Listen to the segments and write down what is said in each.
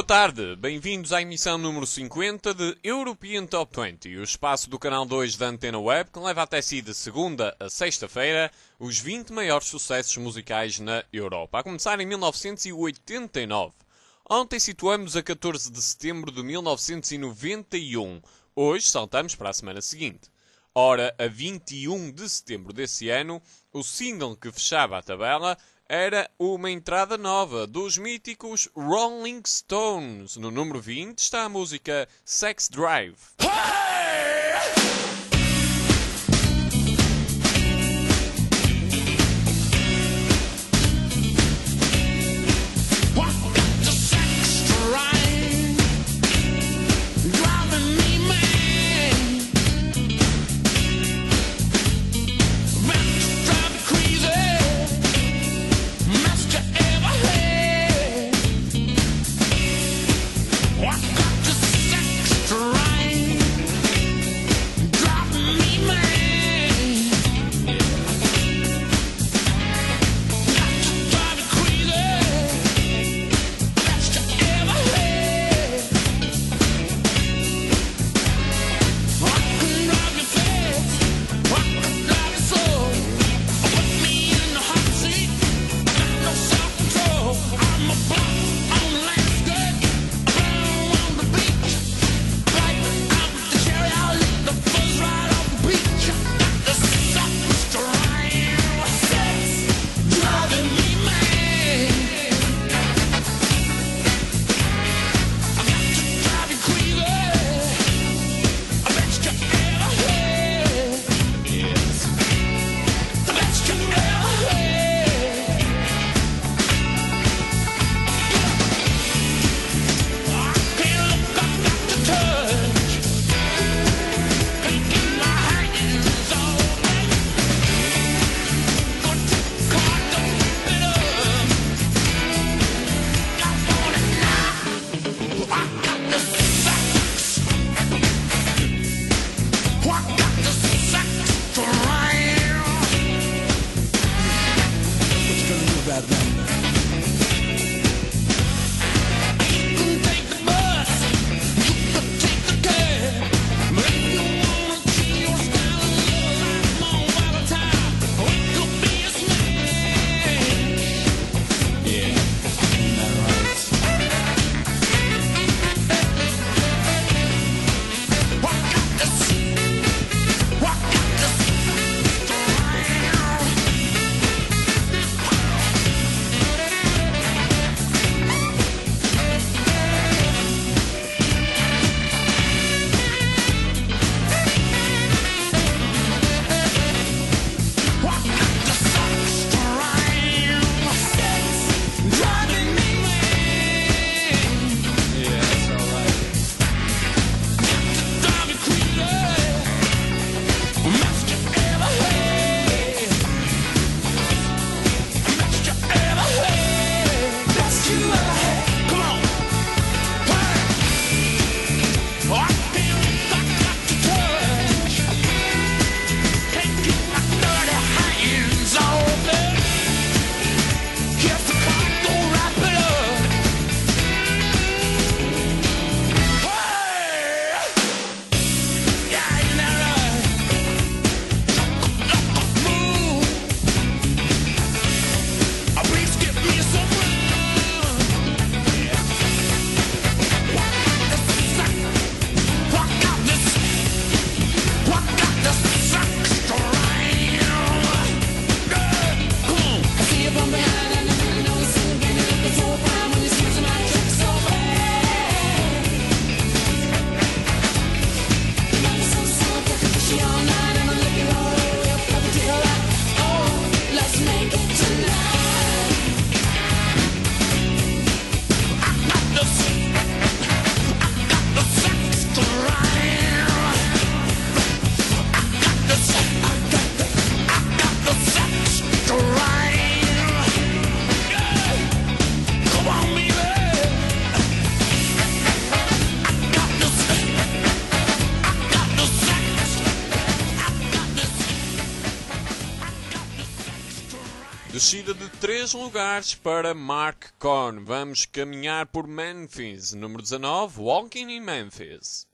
tarde, bem-vindos à emissão número 50 de European Top 20, o espaço do canal 2 da Antena Web que leva até si de segunda a sexta-feira os 20 maiores sucessos musicais na Europa, a começar em 1989. Ontem situamos a 14 de setembro de 1991, hoje saltamos para a semana seguinte. Ora, a 21 de setembro desse ano, o single que fechava a tabela era uma entrada nova dos míticos Rolling Stones. No número 20 está a música Sex Drive. Descida de 3 lugares para Mark Korn. Vamos caminhar por Memphis. Número 19, Walking in Memphis.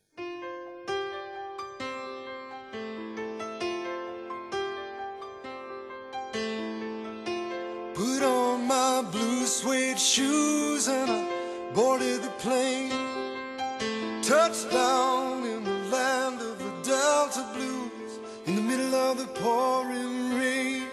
Put on my blue suede shoes and I boarded the plane. Touchdown in the land of the Delta Blues, in the middle of the pouring rain.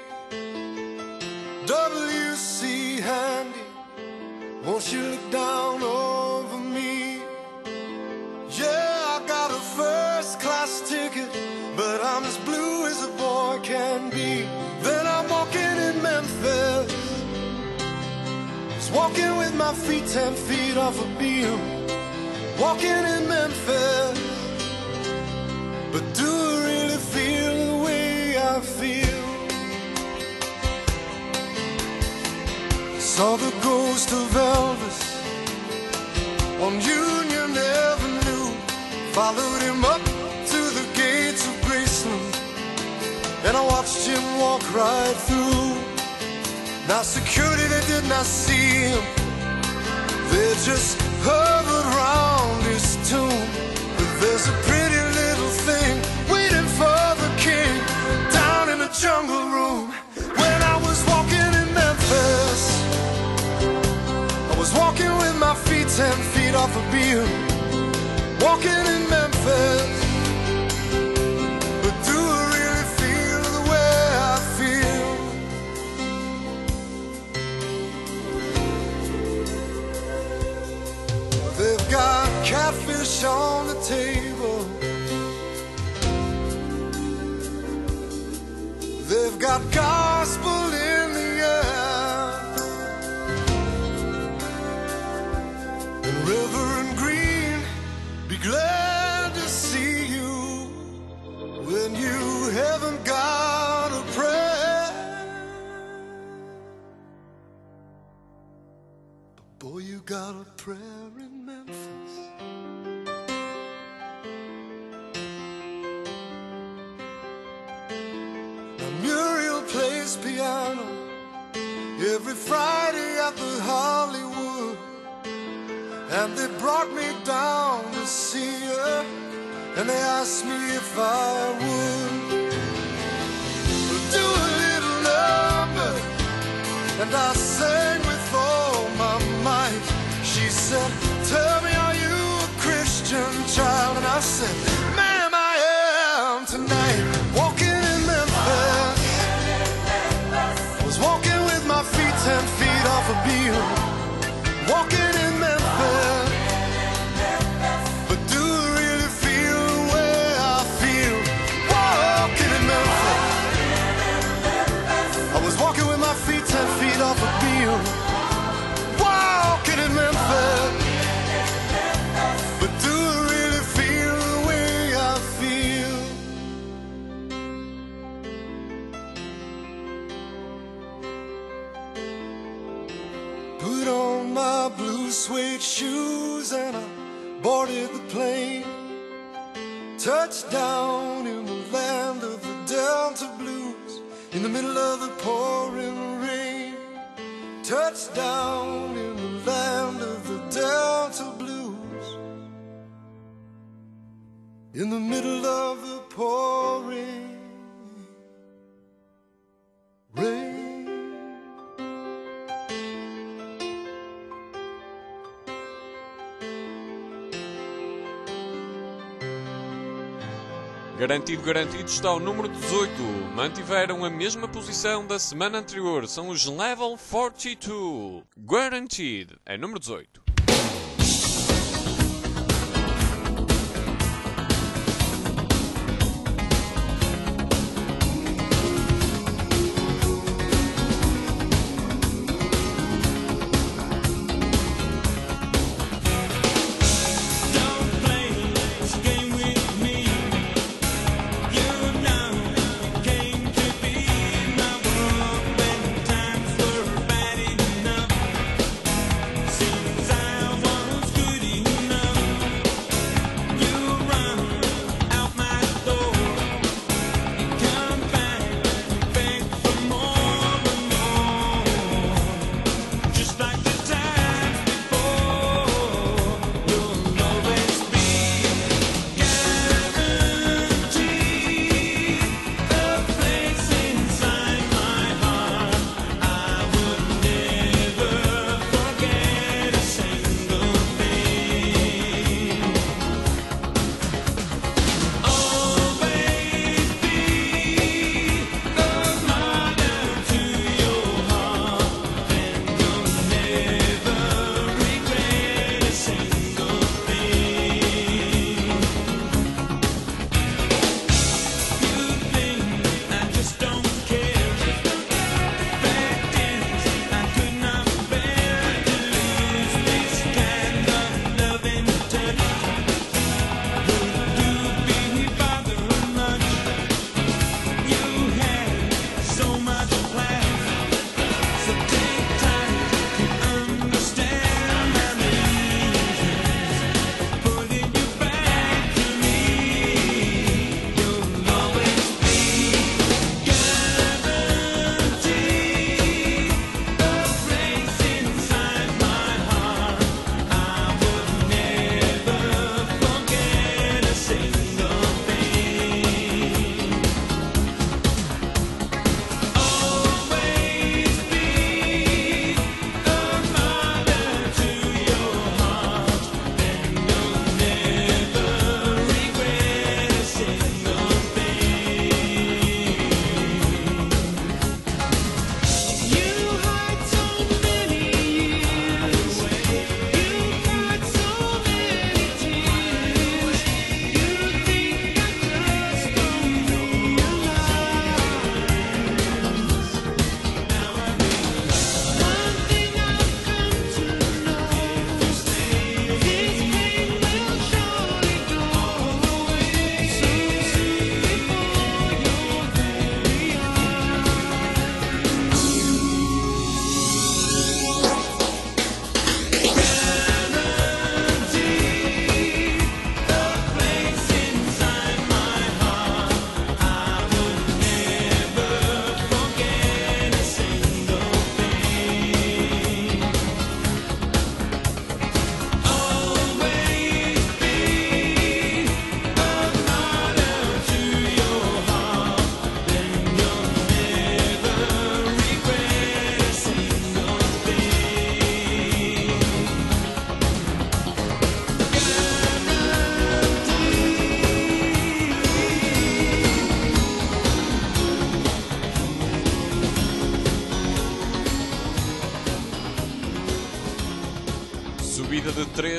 W.C. Handy, won't you look down over me? Yeah, I got a first class ticket, but I'm as blue as a boy can be. Then I'm walking in Memphis, just walking with my feet 10 feet off a beam. Walking in Memphis, but do I really feel the way I feel? Saw the ghost of Elvis on Union Avenue, followed him up to the gates of Graceland, and I watched him walk right through. Now security, they did not see him, they just hovered round his tomb. But there's a pretty little thing waiting for the king down in the jungle room. When I was walking in Memphis, I was walking with my feet 10 feet off a beam. Walking in Memphis, but do I really feel the way I feel? They've got catfish on the table, they've got gospel in the air, and Reverend Green, be glad to see you when you haven't got a prayer. But boy, you got a prayer in Memphis. Now Muriel plays piano every Friday at the Hollywood, and they brought me down to see her, and they asked me if I would do a little number, and I sang with all my might. She said, tell me, are you a Christian child? And I said, ma'am, I am tonight. Walking in Memphis, I was walking with my feet 10 feet off a beam. Walking in Memphis, but do I really feel the way I feel? Walking in Memphis, I was walking with my feet 10 feet off a beam. Walking in Memphis, but do I really feel the way I feel? Put on my blue suede shoes and I boarded the plane. Touchdown in the land of the Delta Blues, in the middle of the pouring rain. Touchdown in the land of the Delta Blues, in the middle of the pouring rain. Garantido, garantido está o número 18. Mantiveram a mesma posição da semana anterior. São os Level 42. Guaranteed é número 18. Since I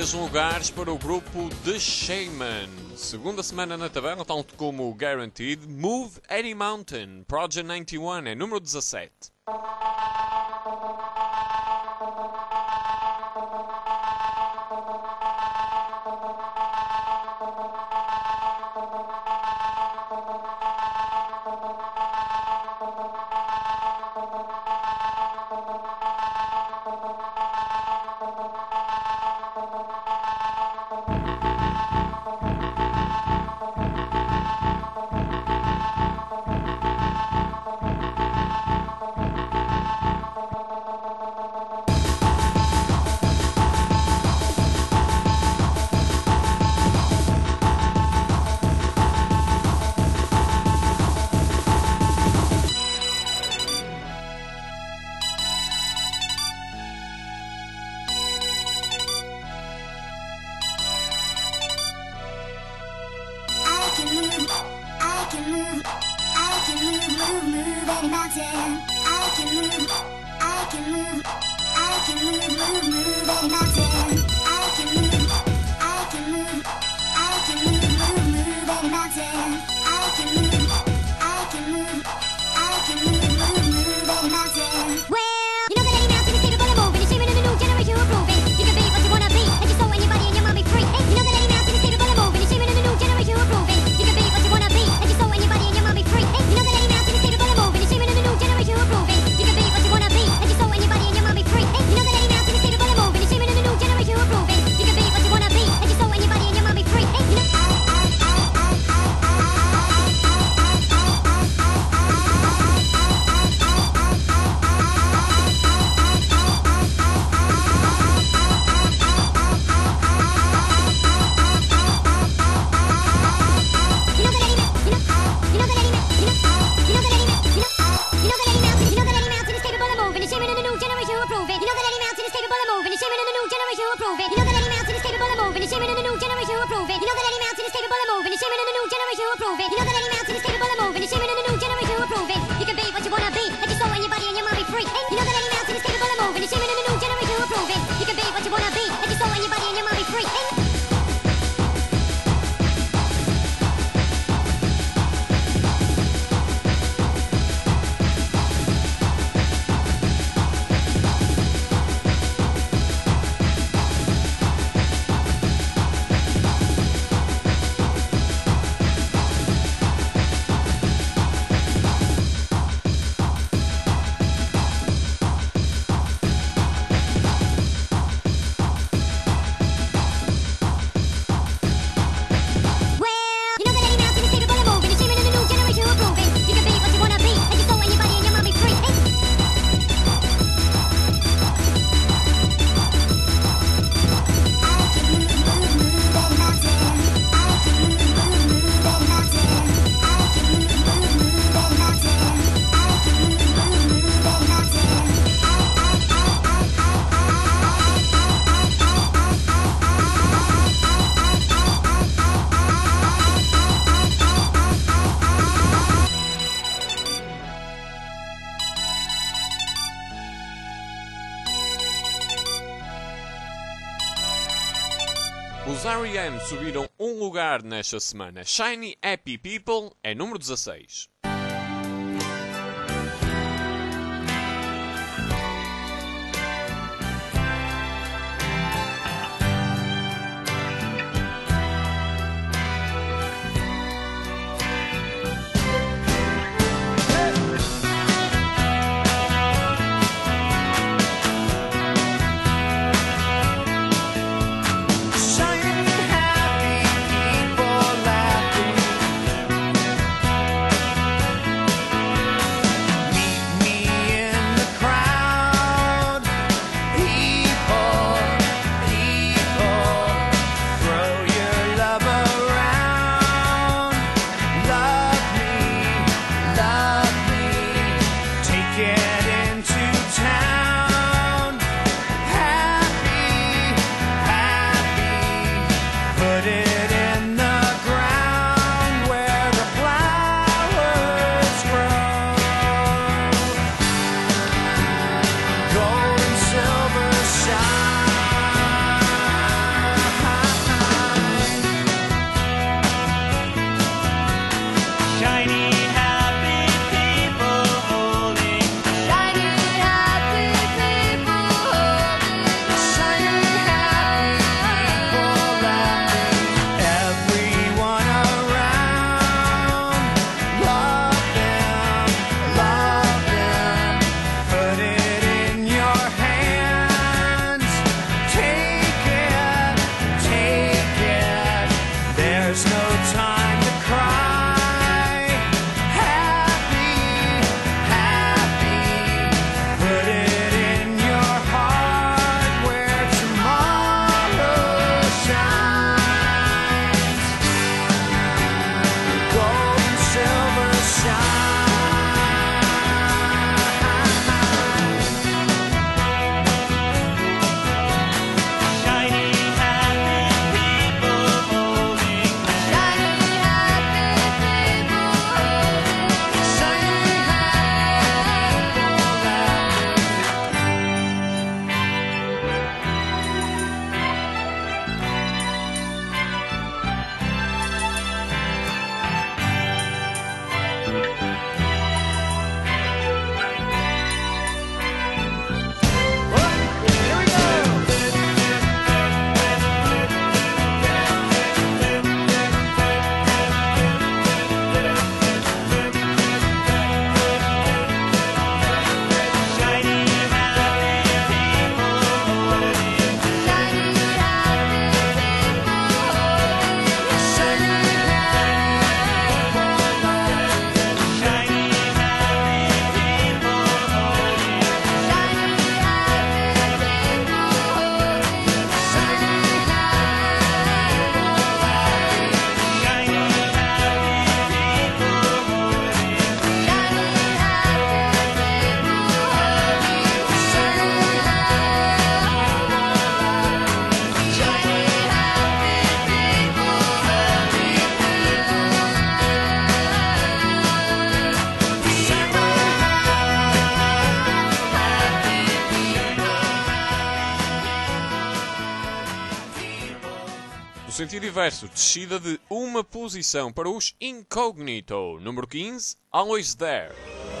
3 lugares para o grupo The Shaman. Segunda semana na tabela, tal como Guaranteed. Move Any Mountain, Project 91, é número 17. Os R.E.M. subiram um lugar nesta semana. Shiny Happy People é número 16. Muito diverso, descida de uma posição para os Incognito. Número 15, Always There.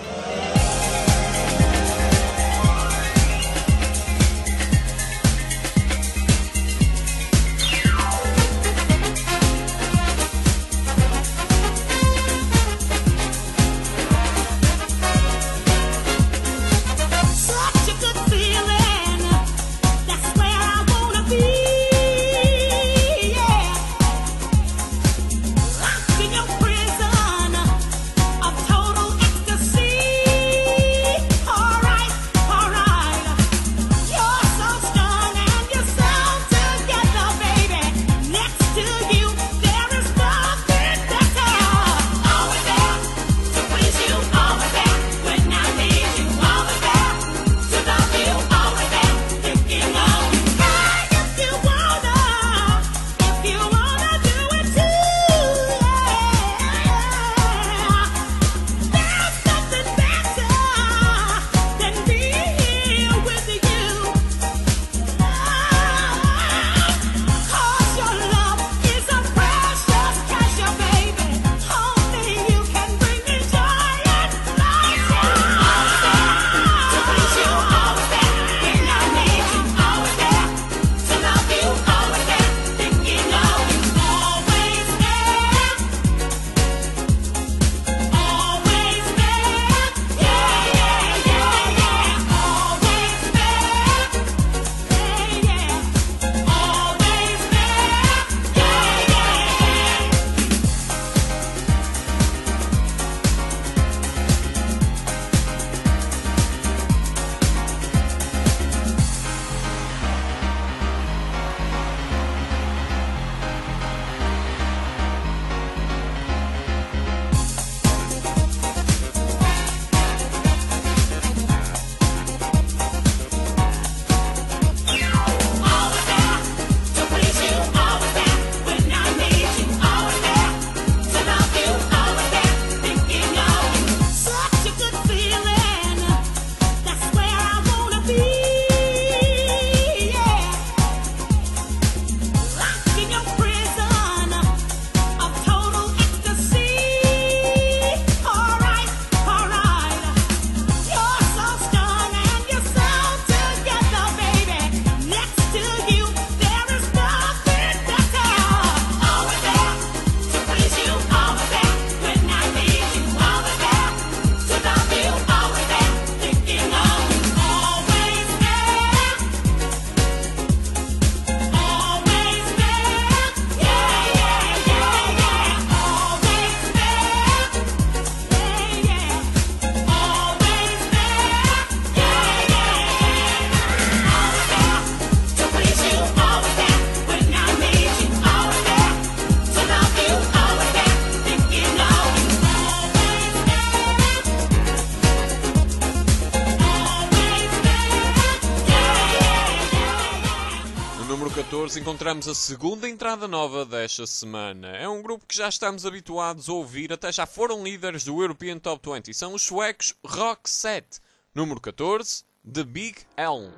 número 14 encontramos a segunda entrada nova desta semana. É um grupo que já estamos habituados a ouvir, até já foram líderes do European Top 20. São os suecos Roxette. Número 14, The Big Elm.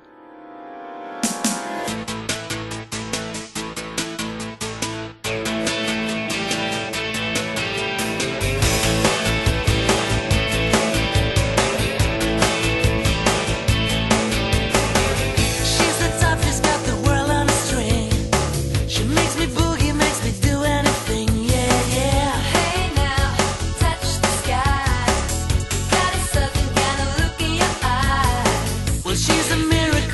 She's a miracle.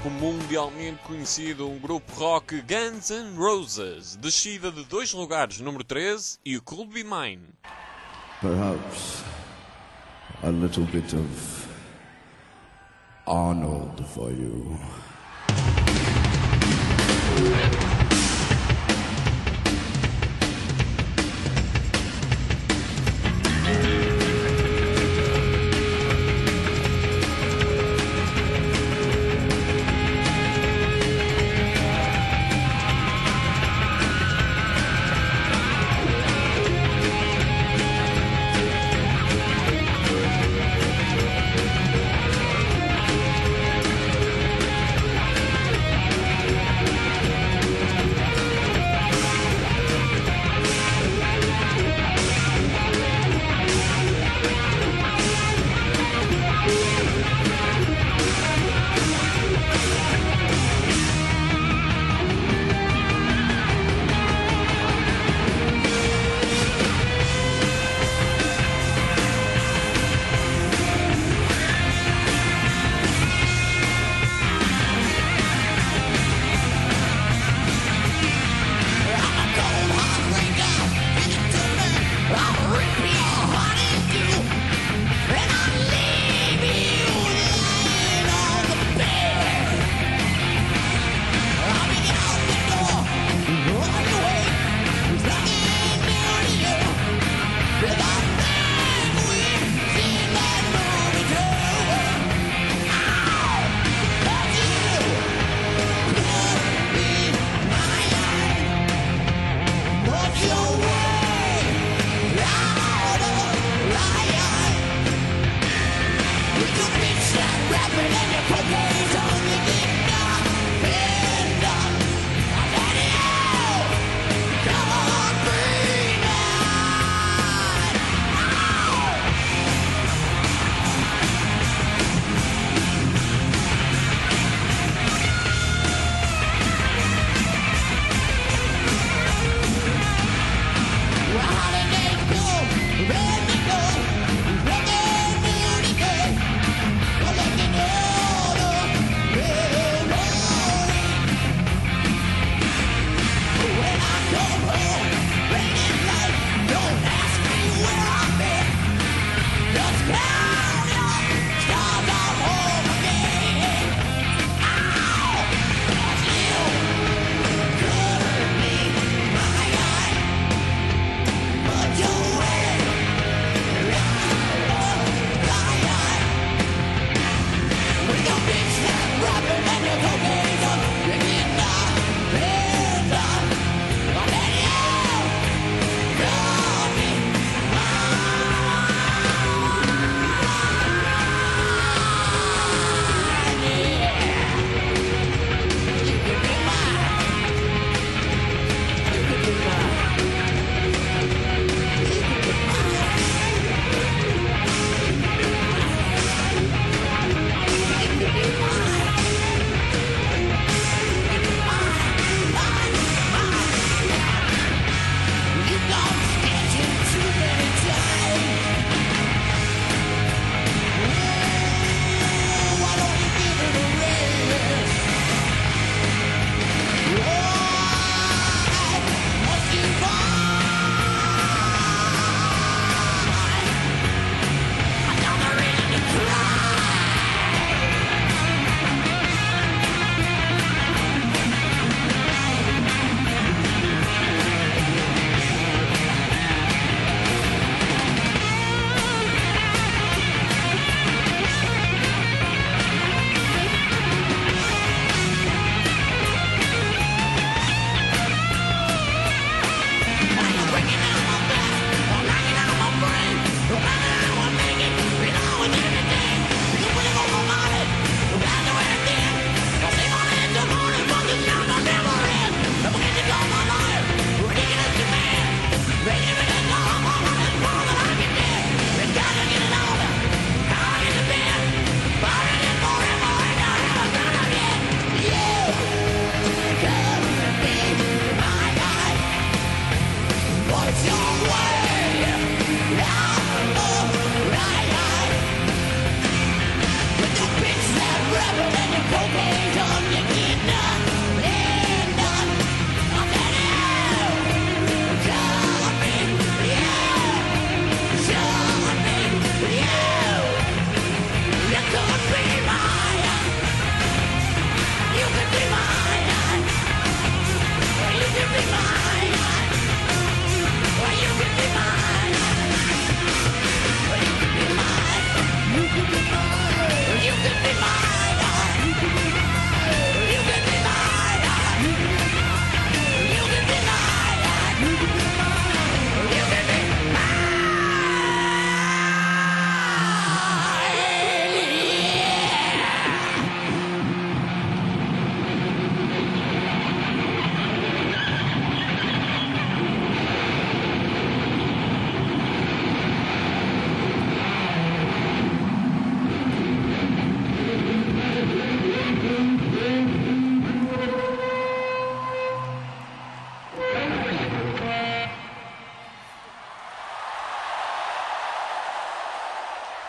mundialmente conhecido, um grupo rock, Guns N' Roses, descida de 2 lugares, número 13, e o Could Be Mine. Perhaps a little bit of Arnold for you.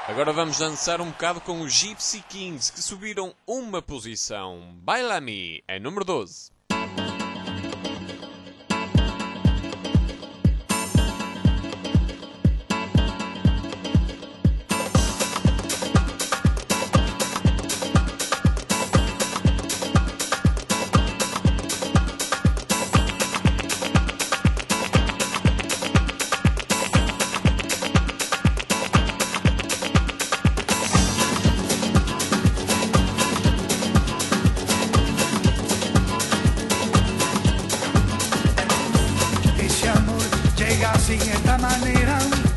Agora vamos dançar um bocado com os Gypsy Kings, que subiram uma posição. Baila Me é número 12. Así de esta manera,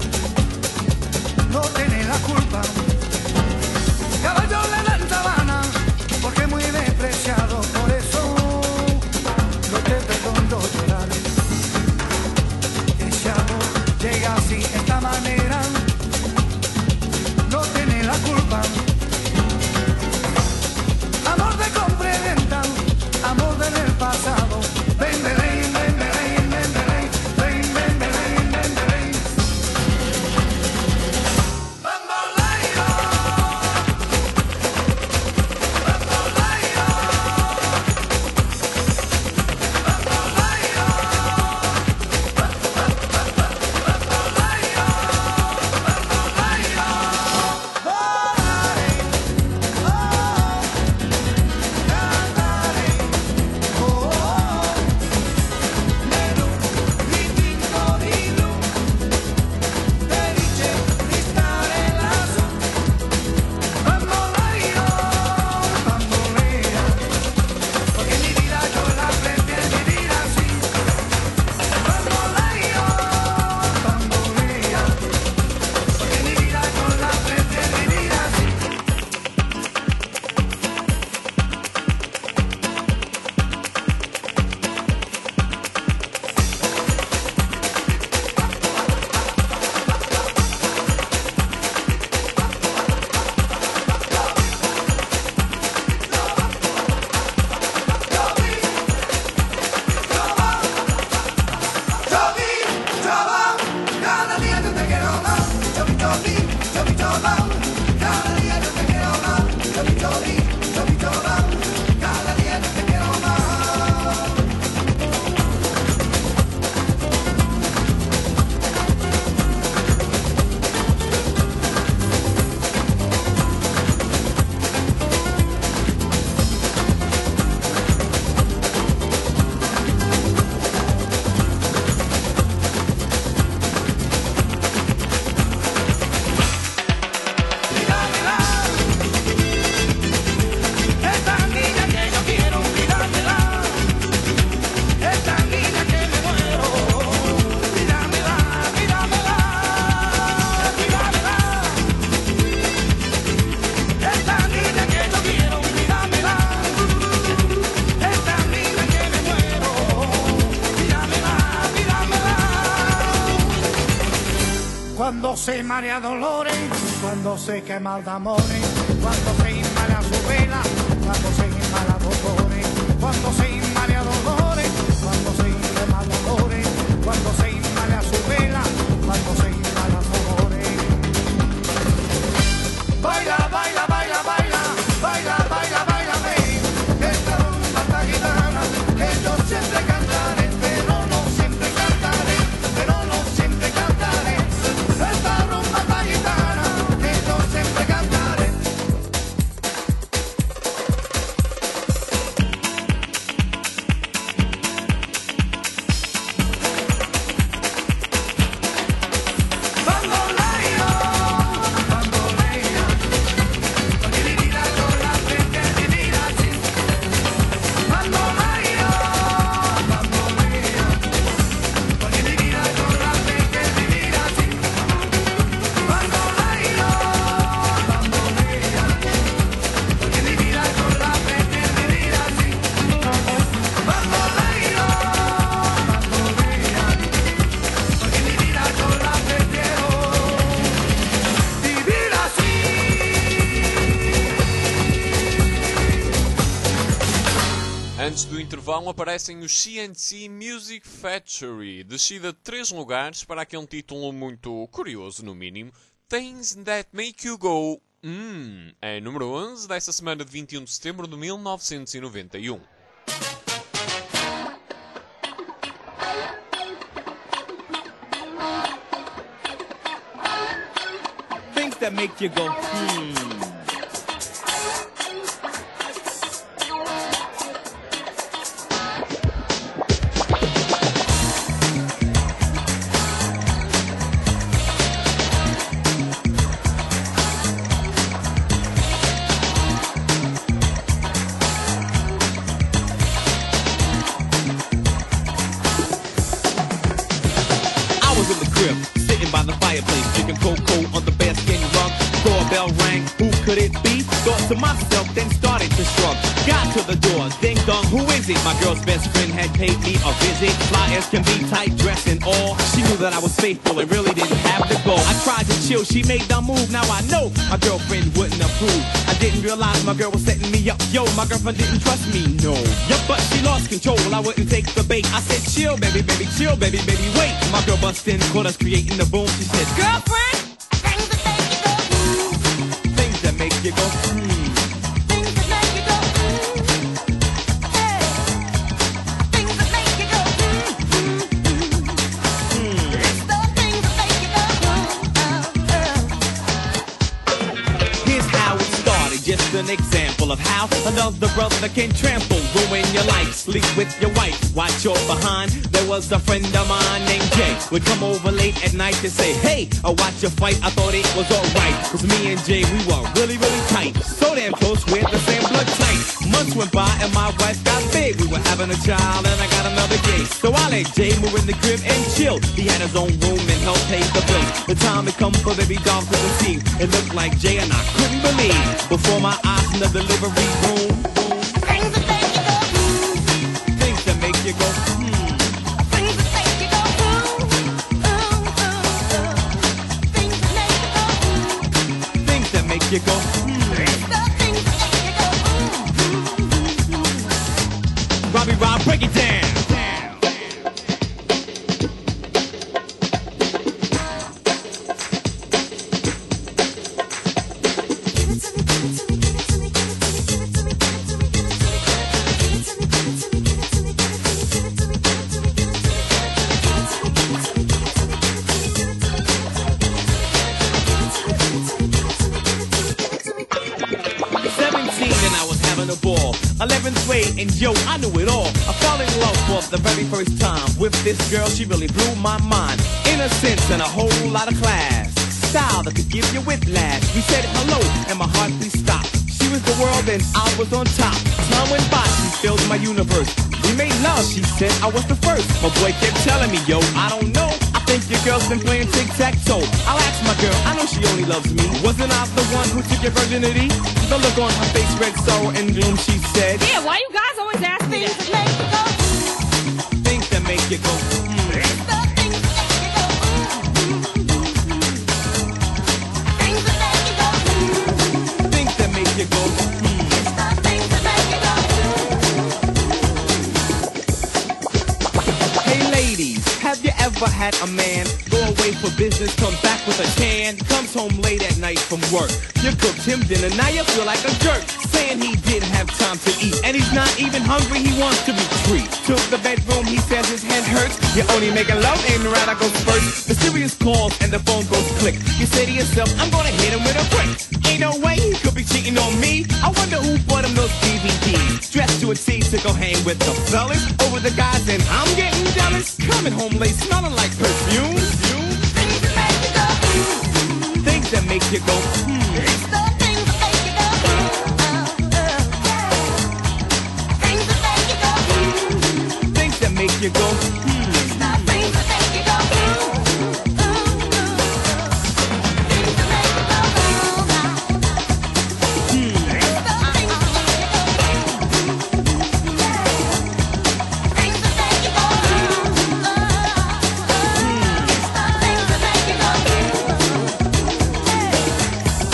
no tiene la culpa. Caballo le dan sabana, porque es muy despreciado, por eso no te perdono llorar. Ese amor llega así de esta manera, no tiene la culpa. Amor de compra y venta, amor del pasado, ven, ven, ven, ven, ven. Cuando se marea dolores, cuando se quema de amores, cuando se inmala su vela, cuando se inmala dolores, cuando se inmala dolores, cuando se quema de amores, cuando se inmala su vela, cuando se inmala dolores. Baila, baila, baila, baila, baila, baila, baila, baila, esta rumba esta gitana, que yo siempre cantaré, pero no siempre cantaré, pero no siempre cantaré. Esta rumba esta gitana, que yo siempre cantaré. Antes do intervalo aparecem os CNC Music Factory, descida de 3 lugares para aquele título muito curioso, no mínimo, Things That Make You Go. É número 11 dessa semana de 21 de setembro de 1991. Things that make you go, sitting by the fireplace, drinking cocoa on the bearskin rug. Doorbell rang, who could it be? Thought to myself, then started to shrug. Got to the door, ding dong, who is it? My girl's best friend had paid me a visit. Fly as can be, tight dress and all. She knew that I was faithful and really didn't have to go. I tried to chill, she made the move. Now I know my girlfriend wouldn't approve. I didn't realize my girl was setting me up. Yo, my girlfriend didn't trust me, no. Yup, but she lost control. I wouldn't take the bait. I said, chill, baby, baby, chill, baby, baby, wait. My girl bust in, caught us creating the boom. She said, girlfriend, things that make you go, Things that make you go, hey. Things that make you go, It's the things that make you go, Here's how it started, just an example of how another brother can trample, ruin your life, sleep with your wife, watch your behind. There was a friend of mine named Jay, would come over late at night to say, hey, I'll watch your fight. I thought it was alright, cause me and Jay, we were really, really tight. So damn close, we're the same blood type. Months went by and my wife got big. We were having a child and I got another gay. So I let Jay move in the crib and chill. He had his own room and helped pay the bills. The time had come for baby doll to conceive. It looked like Jay and I couldn't believe. Before my eyes in the delivery room, Things that make you go, things that make you go, Things that make you go, Things that make you go, things that make you go, It's the things that make you go, Robbie Rob, break it down. And I was having a ball. 11th grade, and yo, I knew it all. I fell in love for the very first time with this girl. She really blew my mind. Innocence and a whole lot of class. Style that could give you whiplash. We said hello, and my heart please stopped. She was the world, and I was on top. Time went by, she filled my universe. We made love, she said I was the first. My boy kept telling me, yo, I don't know. I think your girl's been playing tic-tac-toe. I'll ask my girl, I know she only loves me. Wasn't I the one who took your virginity? The look on her face read sorrow and gloom, she said, Yeah, why you guys always ask me Things that? that make you go, things that make you go, It's the things that make you go, Things that make you go, things that make you go, It's the things that make you go, Hey ladies, have you ever had a man go away for business, come back with a can, comes home late at night from work? You cooked him dinner, now you feel like a jerk, saying he didn't have time to eat, and he's not even hungry, he wants to be free. To the bedroom, he says his head hurts. You're only making love, ain't right, I go first. The serious calls and the phone goes click. You say to yourself, I'm gonna hit him with a brick. Ain't no way he could be cheating on me. I wonder who bought him those DVDs. Dressed to a T to go hang with the fellas over the guys, and I'm getting jealous. Coming home late, smelling like perfume. Things that make you go, Things that make you go, It's the things that make you go, Things that make you go, things that make you go, It's the things that make you go, Things that make you go, It's the things that make you go, Things that make you go, It's the things that make you go,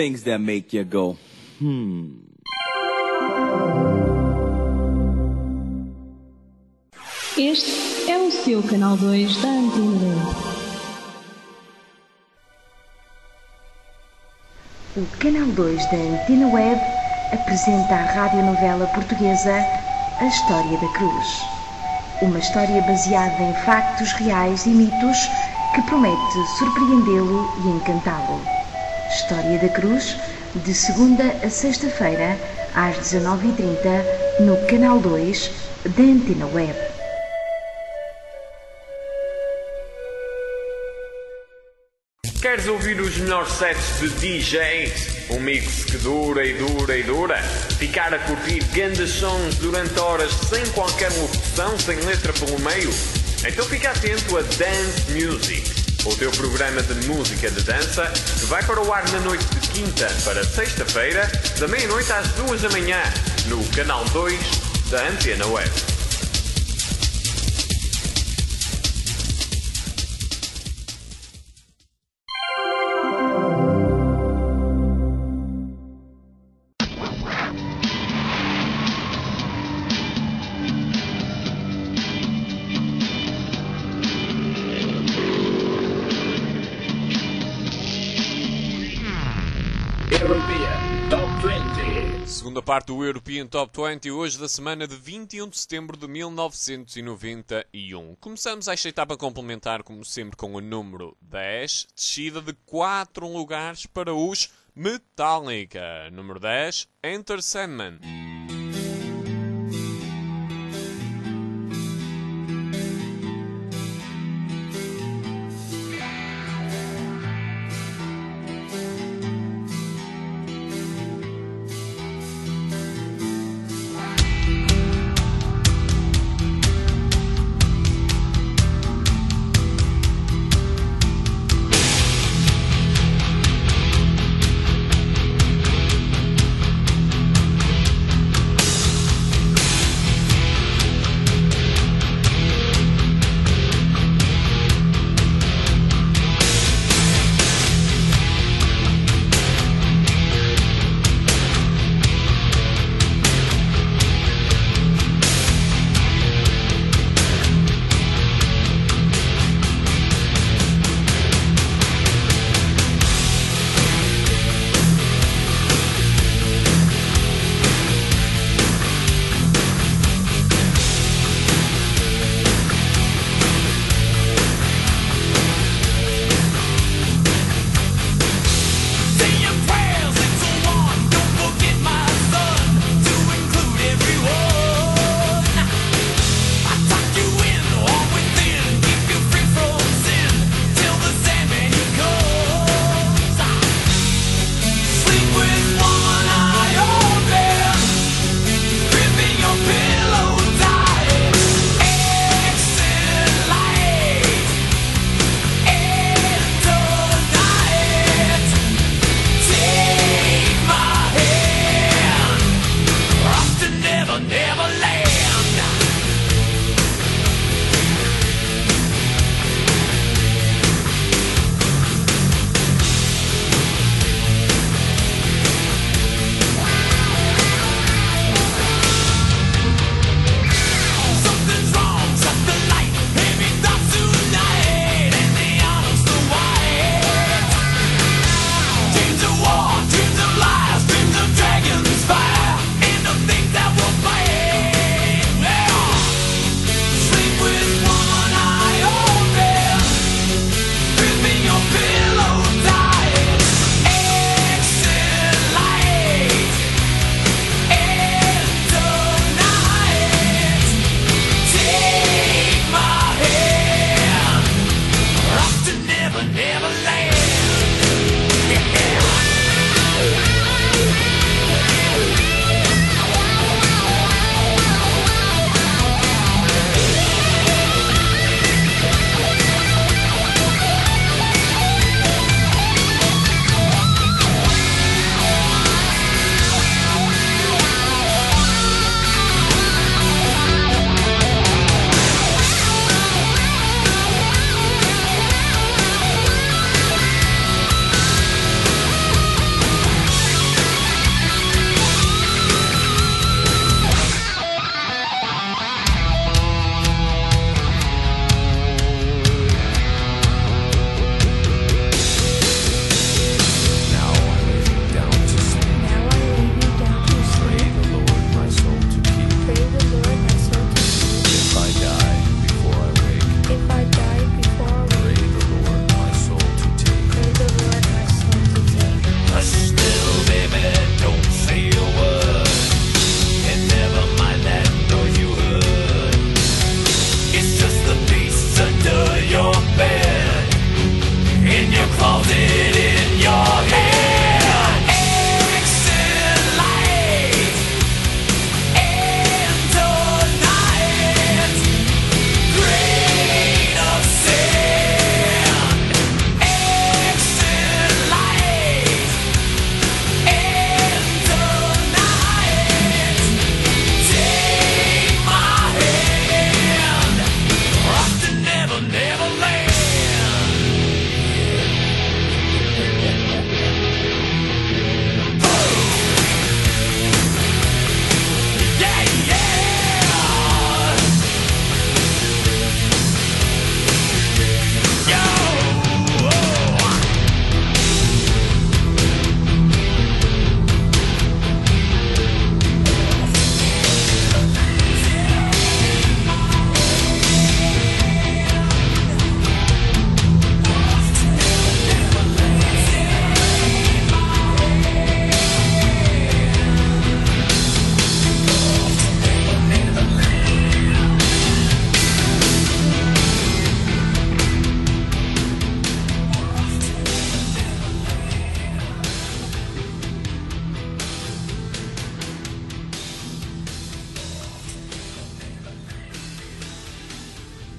things that make you go, Este é o seu canal 2 da Antena 2. O Canal 2 da Antena Web apresenta à radionovela portuguesa A História da Cruz. Uma história baseada em factos reais e mitos que promete surpreendê-lo e encantá-lo. História da Cruz, de segunda a sexta-feira, às 19h30, no Canal 2 da Antena Web. Queres ouvir os melhores sets de DJs? Um mix que dura e dura e dura? Ficar a curtir grandes sons durante horas sem qualquer locução, sem letra pelo meio? Então fica atento a Dance Music, o teu programa de música de dança, que vai para o ar na noite de quinta para sexta-feira, da meia-noite às 2 da manhã, no Canal 2 da Antena Web. Segunda parte do European Top 20, hoje da semana de 21 de setembro de 1991. Começamos esta etapa complementar, como sempre, com o número 10, descida de 4 lugares para os Metallica. Número 10, Enter Sandman.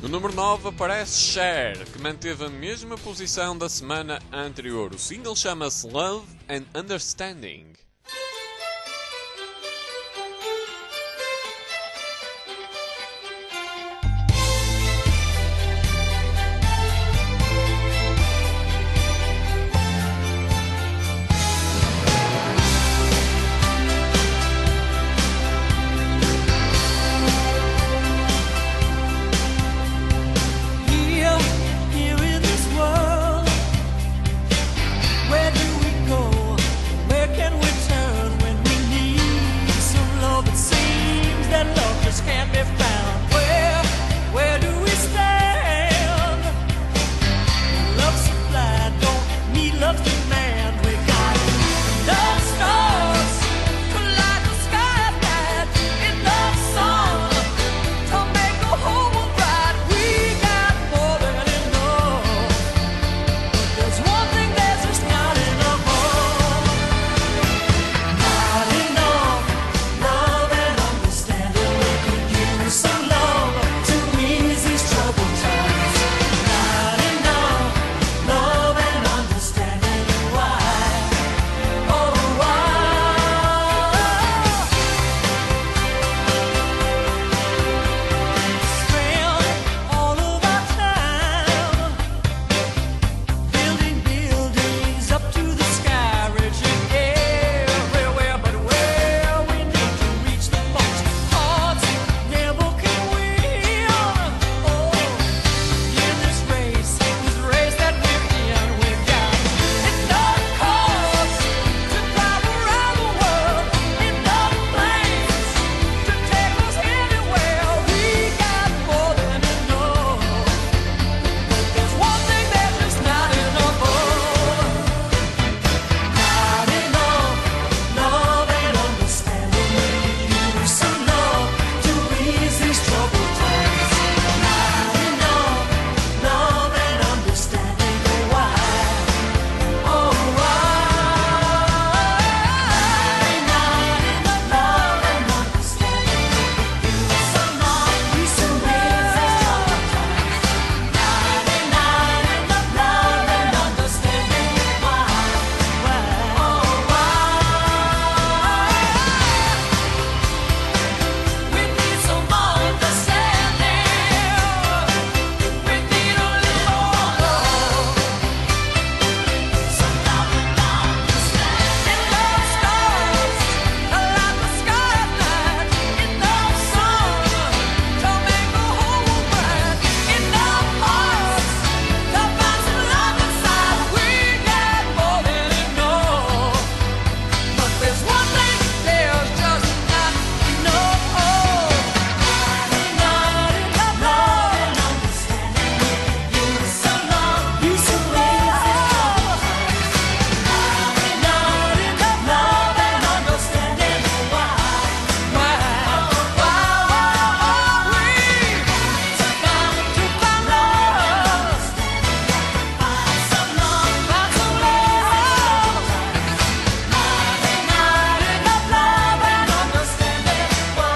No número 9 aparece Cher, que manteve a mesma posição da semana anterior. O single chama-se Love and Understanding. Here in this world, where do we go? Where can we turn when we need some love? It seems that love just can't be found. Where do we stand? Love supply don't meet love's demand. We got enough stars to light the sky at night, enough sun to make the whole world bright. We got more than enough. There's one thing that's just not enough of. Not enough love and understanding. We could use some love to ease these troubled times. Not enough love and understanding. Why? Oh, why? Spend all of our time building buildings up to the sky, reaching everywhere, but where we need to reach the most hearts never can win. Oh, in this race that we're in, we've got enough cars to drive around the world, enough planes to take us anywhere. We got more than enough. There's one thing that's just not enough of. Not enough love and understanding. We could use some love to ease these troubled times. Not enough love and understanding. Why? Oh, why? Not enough love and understanding. We could use some love to ease these troubled times. Not enough love and understanding. Why? Oh, why? We need some understanding. We need a little more love. Some love and understanding. Enough stars to light the sky at night. Enough sun to make the whole world bright. Enough hearts to find some love inside. We got more than enough. But there's one thing there's just not enough of. Not enough love and understanding. Use some love, use some love. Not enough love and understanding. Why? We got to find love. Find some love, find some love. Not enough love and understanding.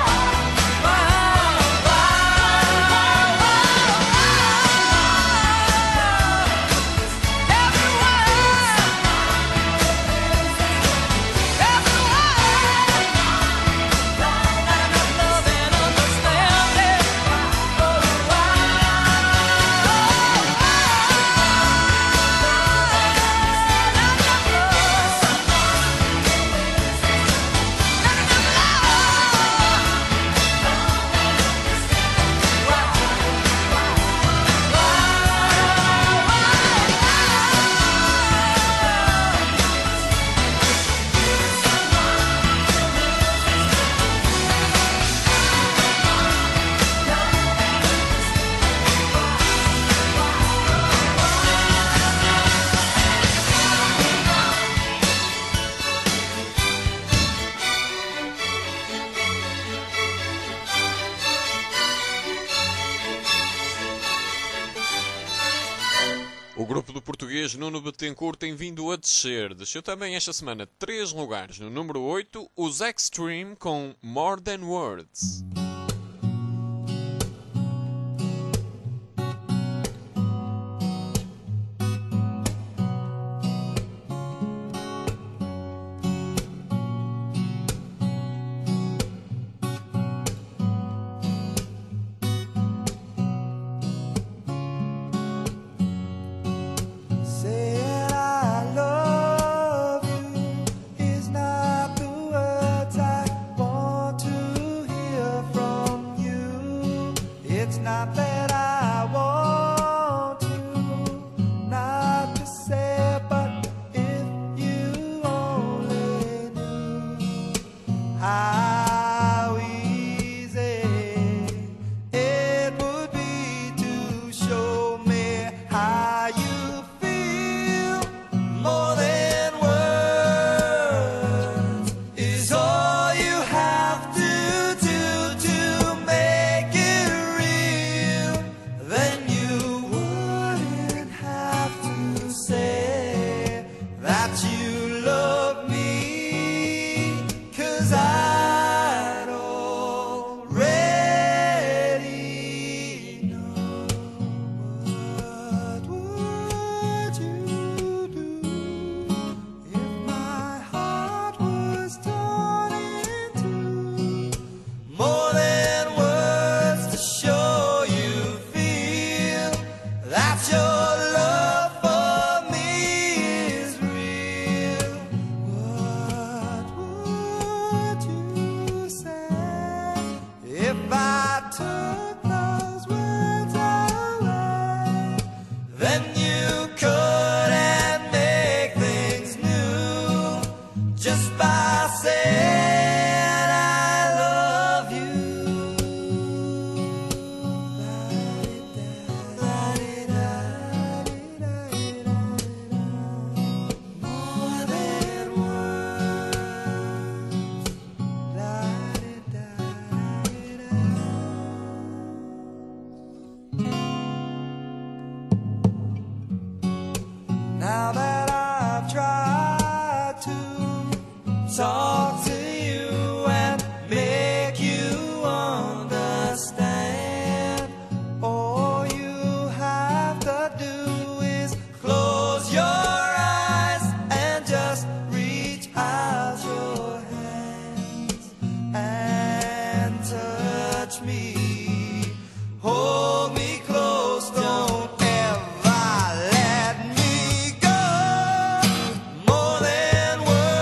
O grupo do português Nuno Bettencourt tem vindo a descer. Desceu também esta semana 3 lugares. No número 8, os Extreme com More Than Words. Not that I want to, not to say, but if you only knew how easy it would be to show me how you feel. More than words is all you have to do to make it real. Then you wouldn't have to say that you love me, 'cause I'd already know. What would you do if my heart was torn in two? More than words to show you feel that your love for me is real. What would you say if I took those words away? Then you couldn't make things new just by saying I love you. More than Now that I've tried to talk to you and make you understand, all you have to do is close your eyes and just reach out your hands and touch me. Hold me close, don't ever let me go. More than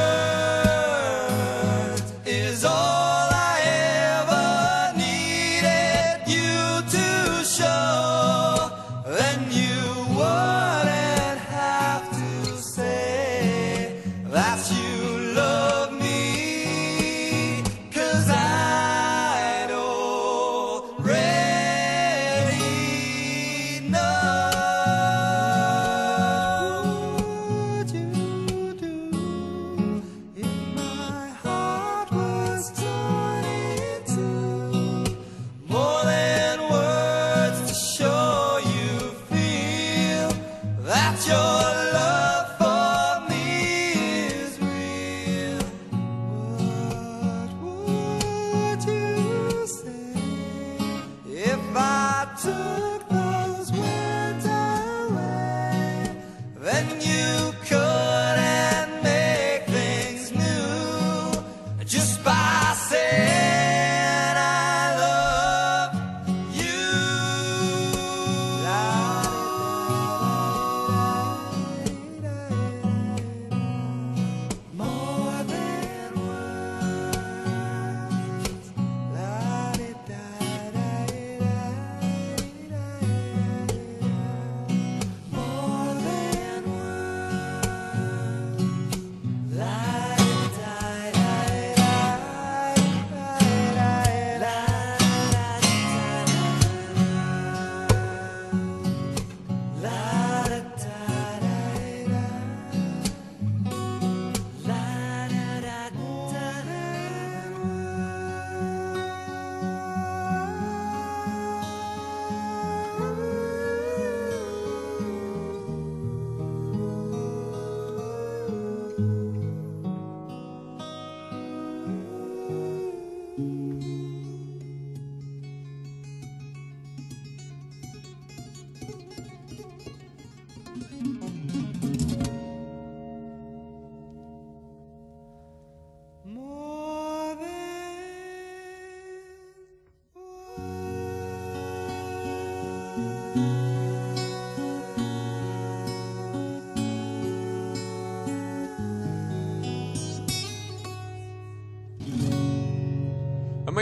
words is all I ever needed you to show. Then you wouldn't have to say that you love me, 'cause I'd already know. What would you do if my heart was torn in two? More than words to show you feel that your love for me is real. What would you say if I took those words away? Then you couldn't make things new just by saying I love you. More than words.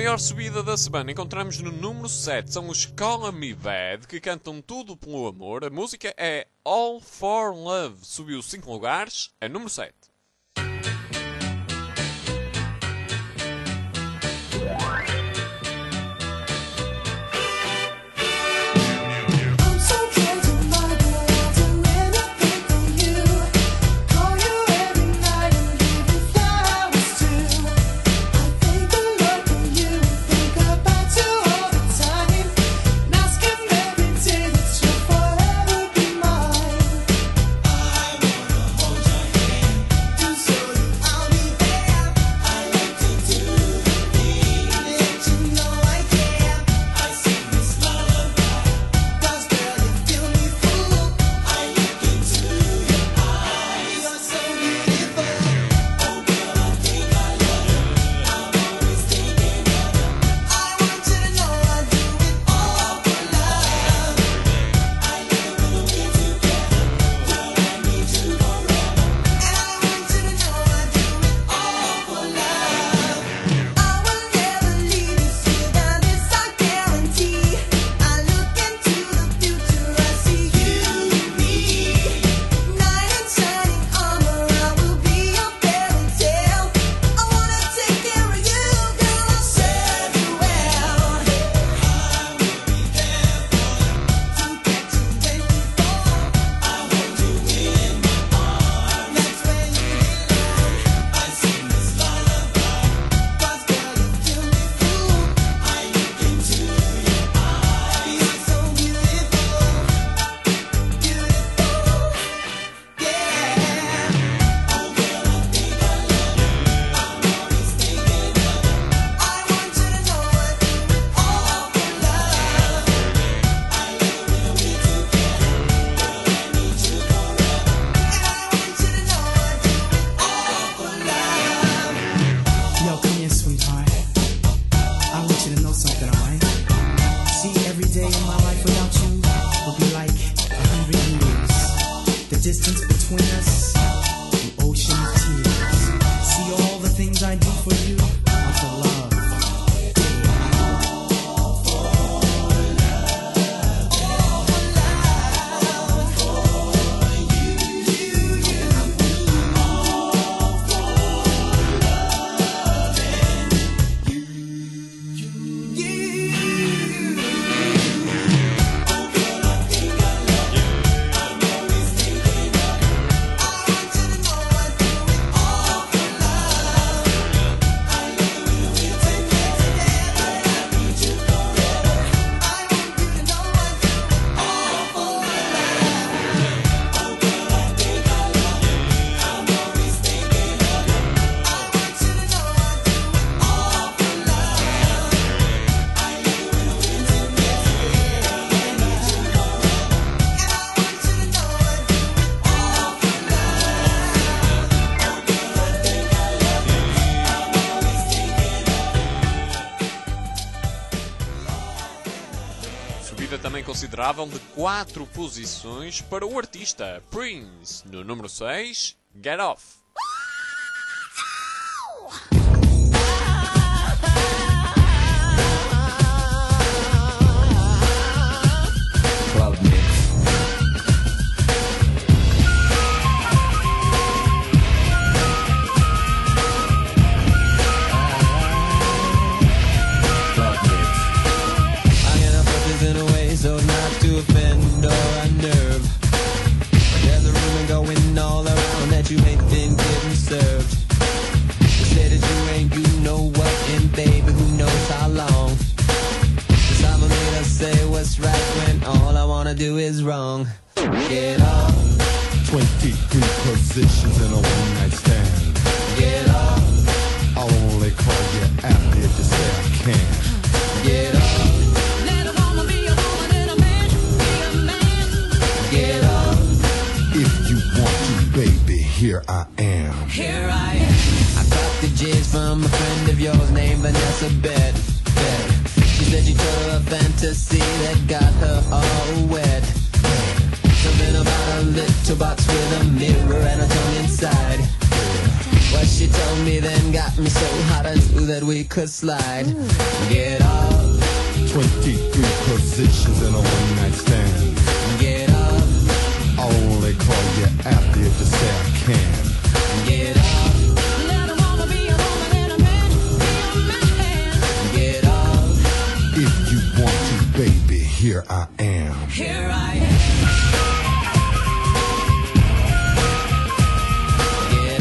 maior subida da semana encontramos no número 7. São os Call Me Bad, que cantam tudo pelo amor. A música é All For Love. Subiu 5 lugares, é número 7. Considerável de 4 posições para o artista Prince. No número 6, Get Off. Do is wrong. Get off. 23 positions in a one-night stand. Get off. I'll only call you after if you say I can. Get off. Let a woman be a woman and a man be a man. Get off. If you want to, baby, here I am. Here I am. I got the jizz from a friend of yours named Vanessa Bed. She said you told her a fantasy that got her all wet. Something about a little box with a mirror and a tongue inside. Well, what she told me then got me so hot I knew that we could slide. Get up. 23 positions in a one-night stand. Get up. I only call you after if you say I can. Get up. Let a woman be a woman and a man be a man. Get up. If you want to, baby, here I am. Here I am. Get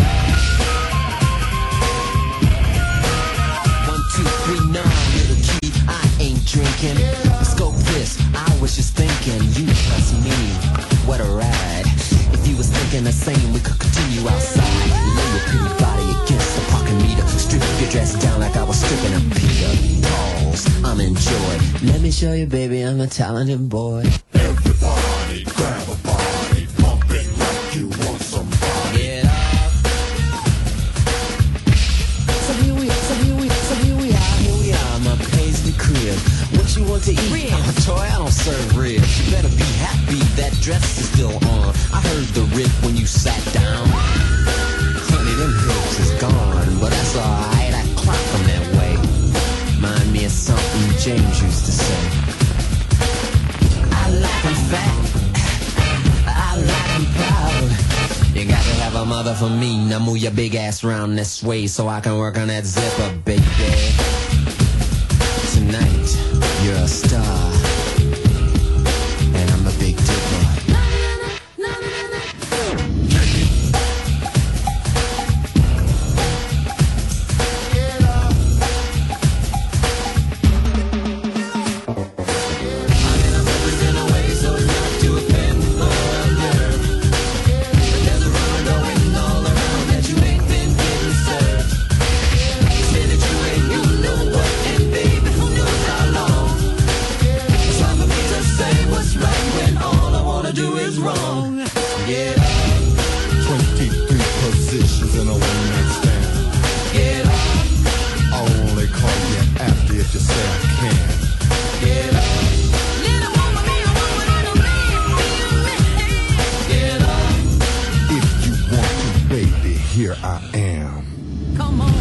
up. 1, 2, 3, 9, little kid, I ain't drinking. Scope this, I was just thinking, you plus me, what a ride. If you was thinking the same, we could continue outside. Lay your pretty body against the parking meter. Strip your dress down like I was stripping a Peter. Pause, I'm in joy. Let me show you, baby, I'm a talented boy. Everybody grab a body, pump it like you want somebody. Get up. So here we are, my paisley crib. What you want to eat? Toy, I don't serve ribs. You better be happy that dress is still on. I heard the rip when you sat down. Honey, them hips is gone, but that's alright. I clock them that way. Mind me of something James used to say. I like 'em fat, I like 'em proud. You got to have a mother for me. Now move your big ass round this way so I can work on that zipper, baby. Tonight, you're a star, and I'm a big dipper. Here I am. Come on.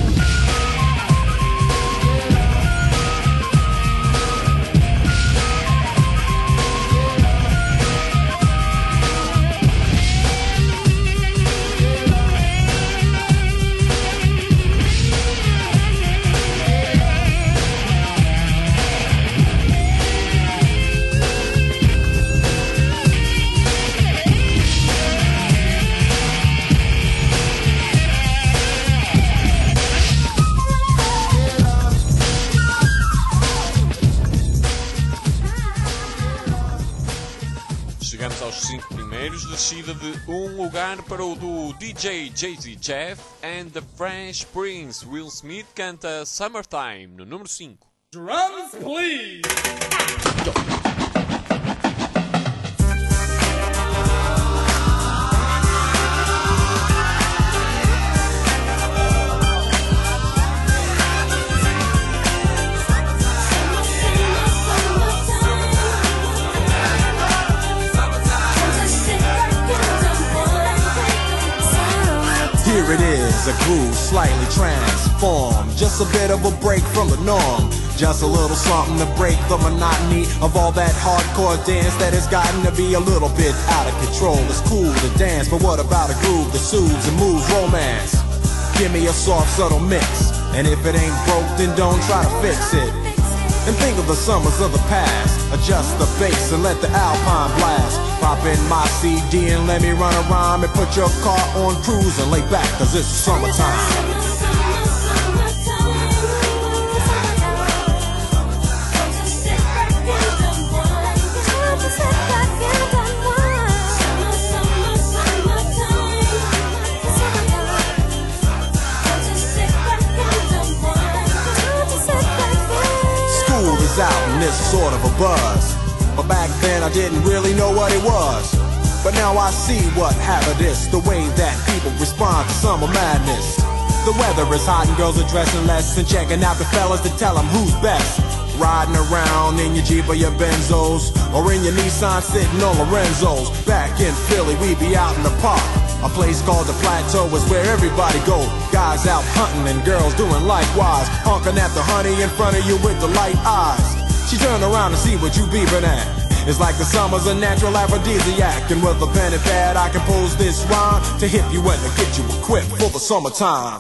Chegamos aos 5 primeiros, descida de um lugar para o do DJ Jay-Z Jeff and the Fresh Prince. Will Smith canta Summertime no número 5. Drums, please! Here it is, a groove slightly transformed. Just a bit of a break from the norm. Just a little something to break the monotony of all that hardcore dance that has gotten to be a little bit out of control. It's cool to dance, but what about a groove that soothes and moves romance? Give me a soft, subtle mix, and if it ain't broke, then don't try to fix it. And think of the summers of the past. Adjust the bass and let the Alpine blast. Pop in my CD and let me run a rhyme and put your car on cruise and lay back, cause it's summertime. Out in this sort of a buzz, but back then I didn't really know what it was. But now I see what happened is the way that people respond to summer madness. The weather is hot and girls are dressing less and checking out the fellas to tell them who's best. Riding around in your Jeep or your Benzos, or in your Nissan sitting on Lorenzo's. Back in Philly we be out in the park, A place called the Plateau is where everybody go. Guys out hunting and girls doing likewise, honking at the honey in front of you with the light eyes. She turned around to see what you beeping at. It's like the summer's a natural aphrodisiac, and with a pen and pad I compose this rhyme to hit you and to get you equipped for the summertime.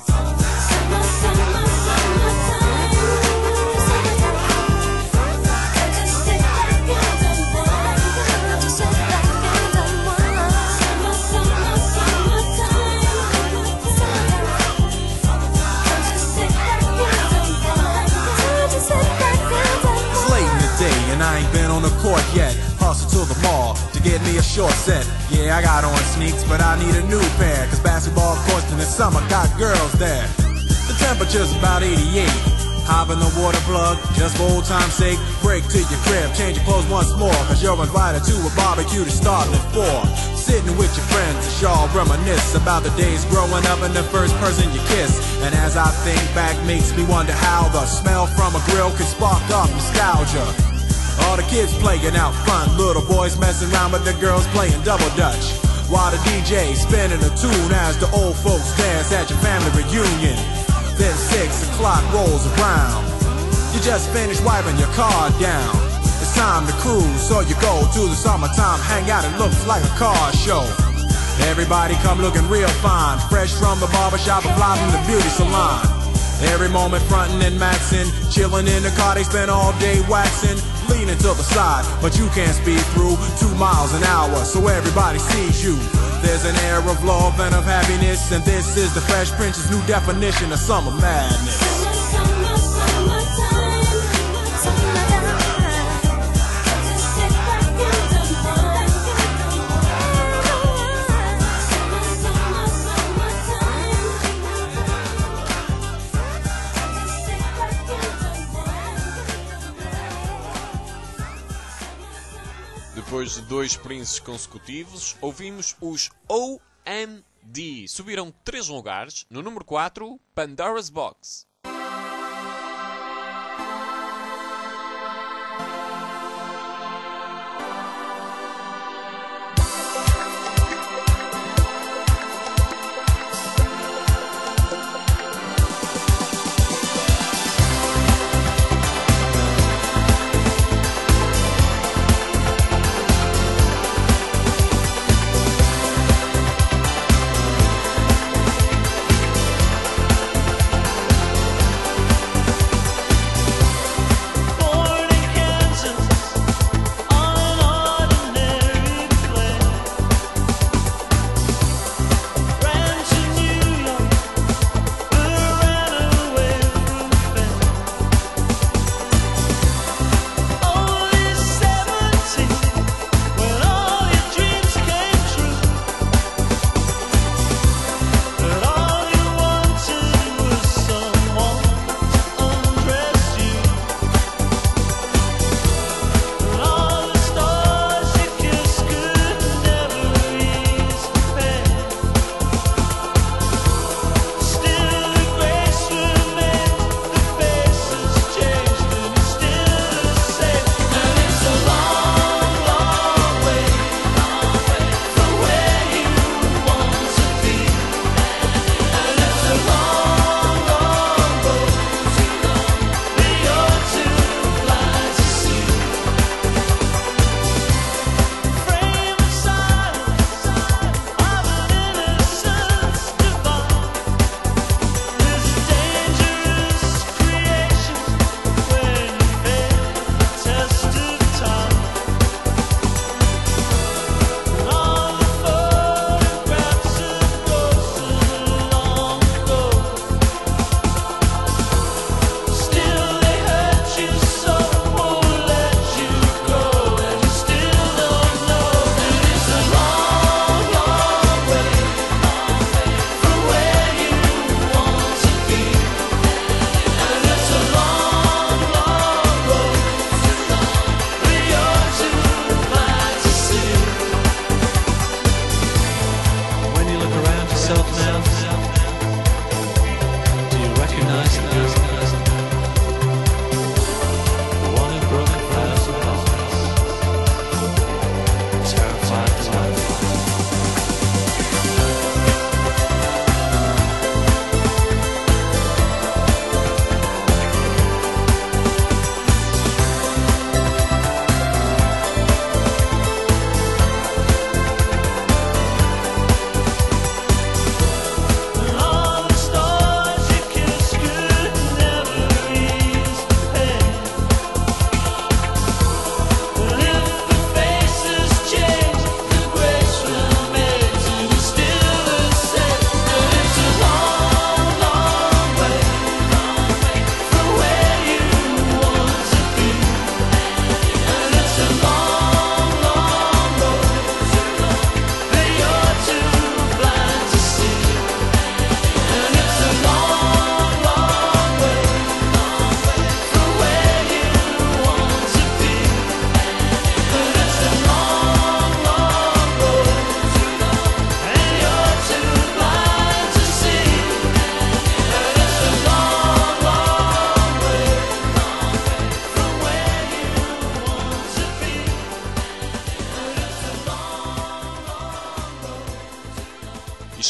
I ain't been on the court yet. Hustle to the mall to get me a short set. Yeah, I got on sneaks, but I need a new pair, cause basketball courts in the summer got girls there. The temperature's about 88. Hop in the water plug, just for old time's sake. Break to your crib, change your clothes once more, cause you're invited to a barbecue to start at 4. Sitting with your friends as y'all reminisce about the days growing up and the first person you kiss. And as I think back, makes me wonder how the smell from a grill can spark up nostalgia. All the kids playing out front, little boys messing around with the girls playing double dutch, while the DJ spinning a tune as the old folks dance at your family reunion. Then 6 o'clock rolls around, you just finished wiping your car down. It's time to cruise, so you go to the summertime hangout. It looks like a car show. Everybody come looking real fine, fresh from the barbershop and fly from the beauty salon. Every moment frontin' and maxin', chillin' in the car, they spend all day waxin', leaning to the side, but you can't speed through 2 miles an hour, so everybody sees you. There's an air of love and of happiness, and this is the Fresh Prince's new definition of summer madness. Depois de 2 princes consecutivos, ouvimos os OMD. Subiram 3 lugares. No número 4, Pandora's Box.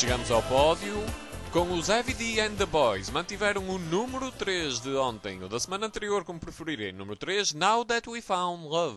chegamos ao pódio com os Heavy D and the Boys. Mantiveram o número 3 de ontem, ou da semana anterior, como preferirem. Número 3, Now That We Found Love.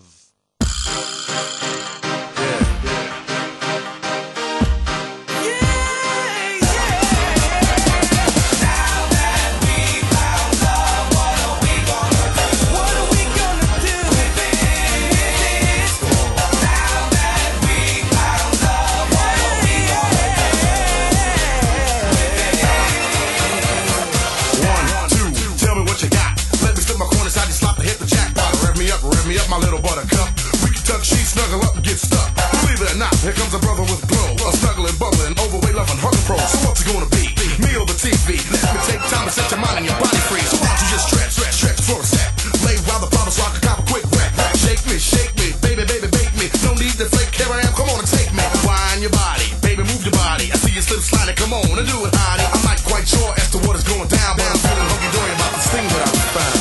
Rev me up, my little buttercup. We can tuck sheets, snuggle up, and get stuck. Believe it or not, here comes a brother with glow. A snuggling, bubbling, overweight, loving, hugging pro. So what's it gonna be? Me or the TV? Let me take time to set your mind and your body free. So why don't you just stretch for a sec? Lay while the problems rock a cop a quick wreck. Shake me, baby, bake me. No need to fake, here I am, come on and take me. Wind your body, baby, move your body. I see you slip sliding, come on and do it, honey. I'm not quite sure as to what is going down, but I'm feeling hunky-dory about this thing that I found.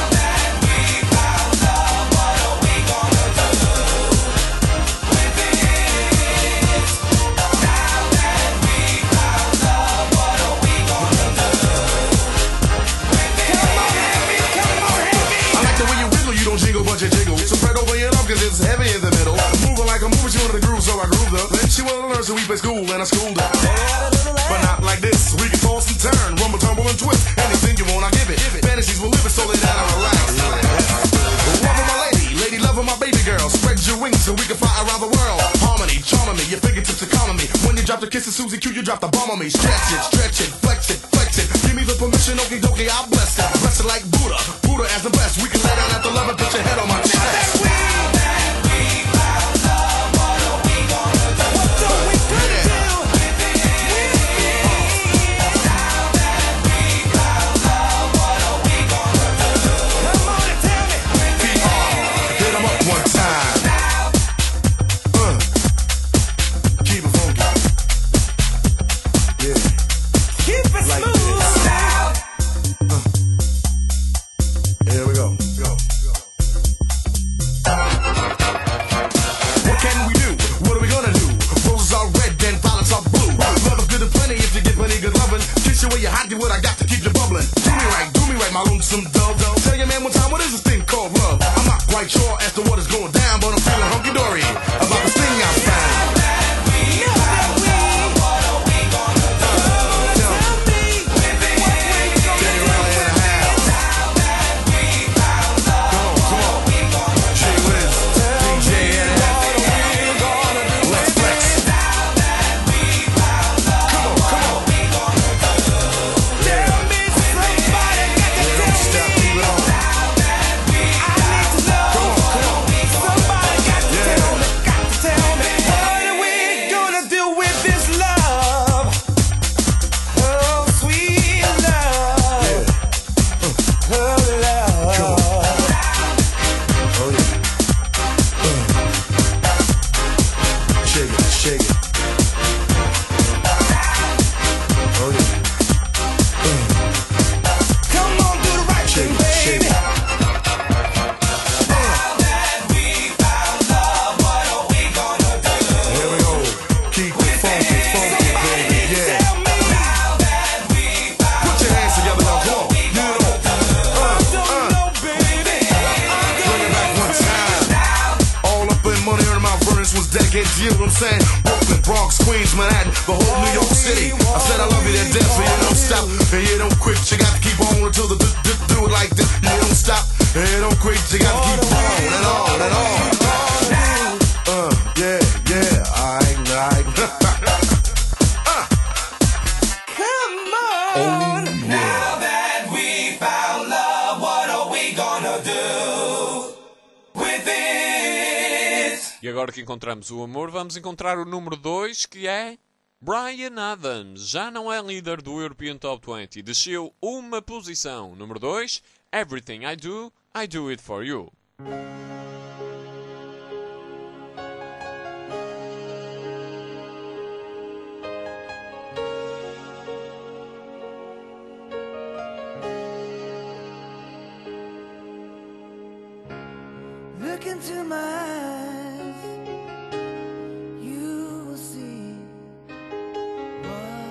But you jiggle, so spread over your love, cause it's heavy in the middle. Moving like a movie, she wanted to groove, so I grooved her. Then she wanted to learn, so we play school, and I schooled her. But not like this, we can toss and turn, rumble, tumble, and twist. Anything you want, I give it. Fantasies will live it, so lay down and relax. Loving my lady, loving my baby girl. Spread your wings so we can fly around the world. Harmony, charming me, your fingertips are calming me. When you drop the kiss of Susie Q, you drop the bomb on me. Stretch it, flex it. Give me the permission, okie dokie, I'll bless it. Bless it like Buddha as the best. We can lay down at the love and put your head on my chest. What I got to keep you bubbling. Do me right, my lonesome dove. Tell your man one time, what is this thing called love? I'm not quite sure as to what is going down, but I'm feeling hunky-dory about this thing I found. You know what I'm saying? Brooklyn, Bronx, Queens, Manhattan, the whole New York City. I said I love you to death, but you don't stop and you don't quit. You got to keep on until the do it like this. You don't stop and you don't quit. You got to keep on and on and on. Yeah, alright. Come on. Now that we found love, what are we gonna do with it? E agora que encontramos o amor, vamos encontrar o número 2, que é Bryan Adams. Já não é líder do European Top 20. Desceu uma posição. Número 2, Everything I Do It For You. Look into my eyes, you will see what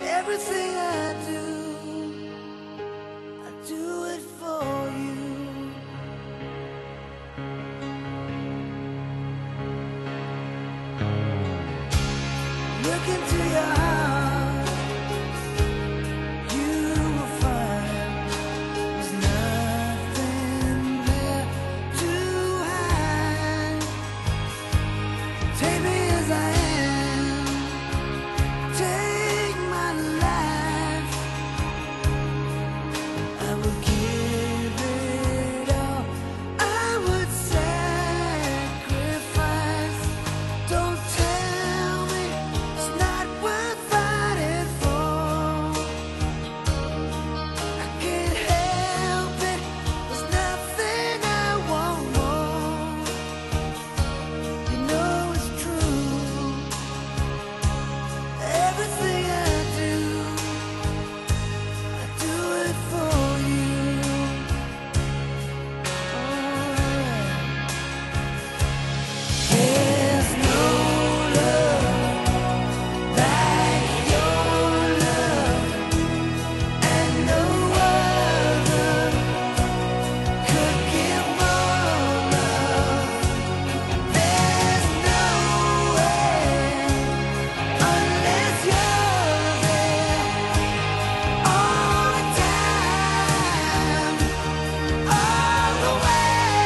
Everything I do it for you. Look into your heart, you will find there's nothing there to hide. Take me as I am, take my life. I would give it all, I would sacrifice. Don't tell me it's not worth fighting for. I can't help it, there's nothing I want more. You know it's true, everything I do it for you. There's no love like your love, and no other could give more love. There's no way unless you're there all the time, all the way.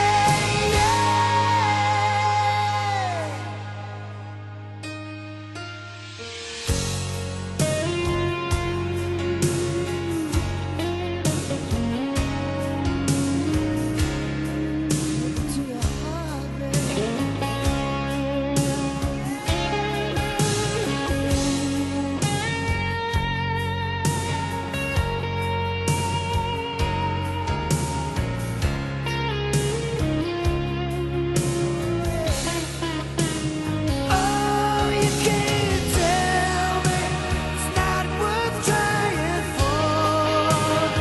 To your heart, baby. Oh, you can't tell me it's not worth trying for.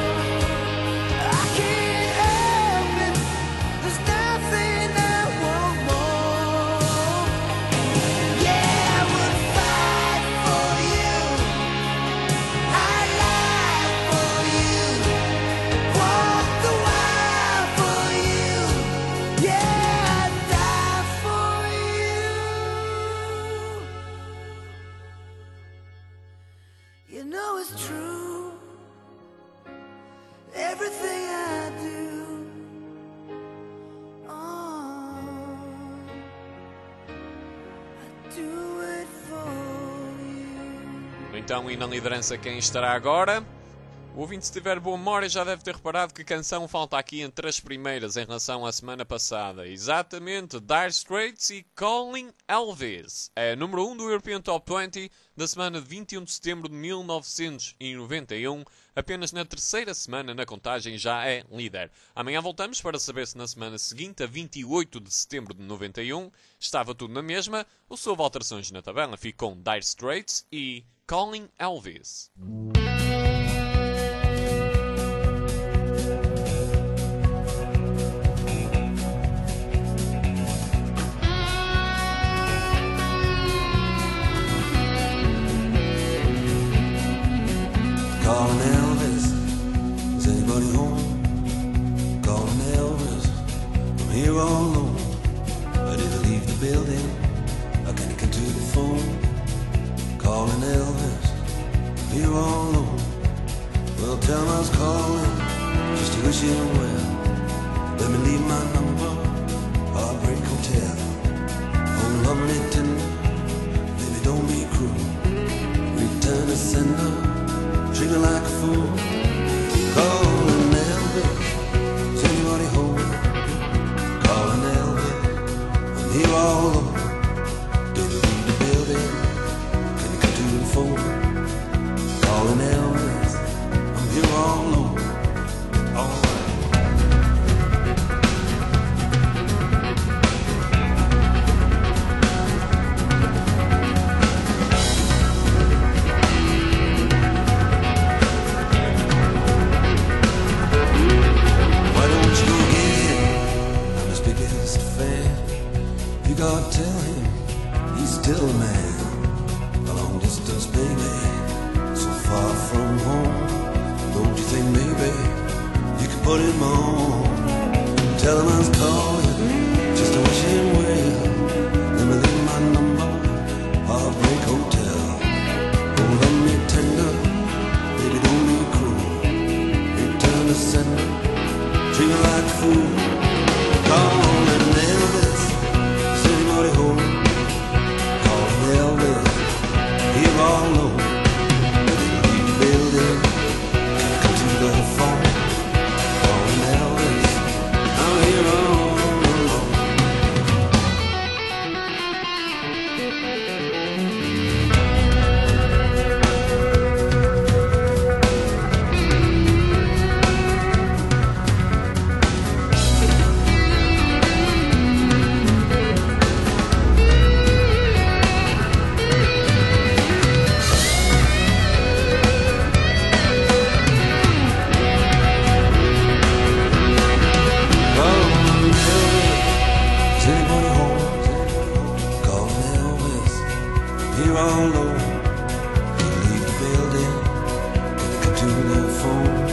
I can't help it, there's nothing I want more. Yeah, I would fight for you, I'd lie for you, walk the wild for you. Yeah, I'd die for you. You know it's true, everything I do. I do it for you. Então, e na liderança quem estará agora? O ouvinte, se tiver boa memória, já deve ter reparado que canção falta aqui entre as primeiras em relação à semana passada. Exatamente, Dire Straits e Calling Elvis. É número 1 do European Top 20 da semana de 21 de setembro de 1991. Apenas na terceira semana na contagem já é líder. Amanhã voltamos para saber se na semana seguinte, a 28 de setembro de 91, estava tudo na mesma. O seu alterações na tabela fica com Dire Straits e Calling Elvis. Calling Elvis, is anybody home? Calling Elvis, I'm here all alone. I didn't leave the building, I can't get to the phone. Calling Elvis, I'm here all alone. Well, tell him I was calling, just to wish him well. Let me leave my number, Heartbreak Hotel. Oh, lovely tender, baby, don't be cruel. Return to sender, treat me like a fool. Calling Elvis, is anybody home? Calling Elvis, I'm here all alone. Didn't leave the building, can you come to the phone? Calling Elvis, I'm here all alone. All right. put him on. Tell him I was calling just to wish him well. Let me leave my number, Heartbreak Hotel. Oh, love me tender, baby, don't be cruel. Return to sender, treat me like a fool. Calling Elvis, city money home. Calling Elvis, here all alone. Leave the building, come to the phone. Calling Elvis, I'm here all alone. Is anybody home? Call Elvis, here all alone. He leave the building, come to the phone.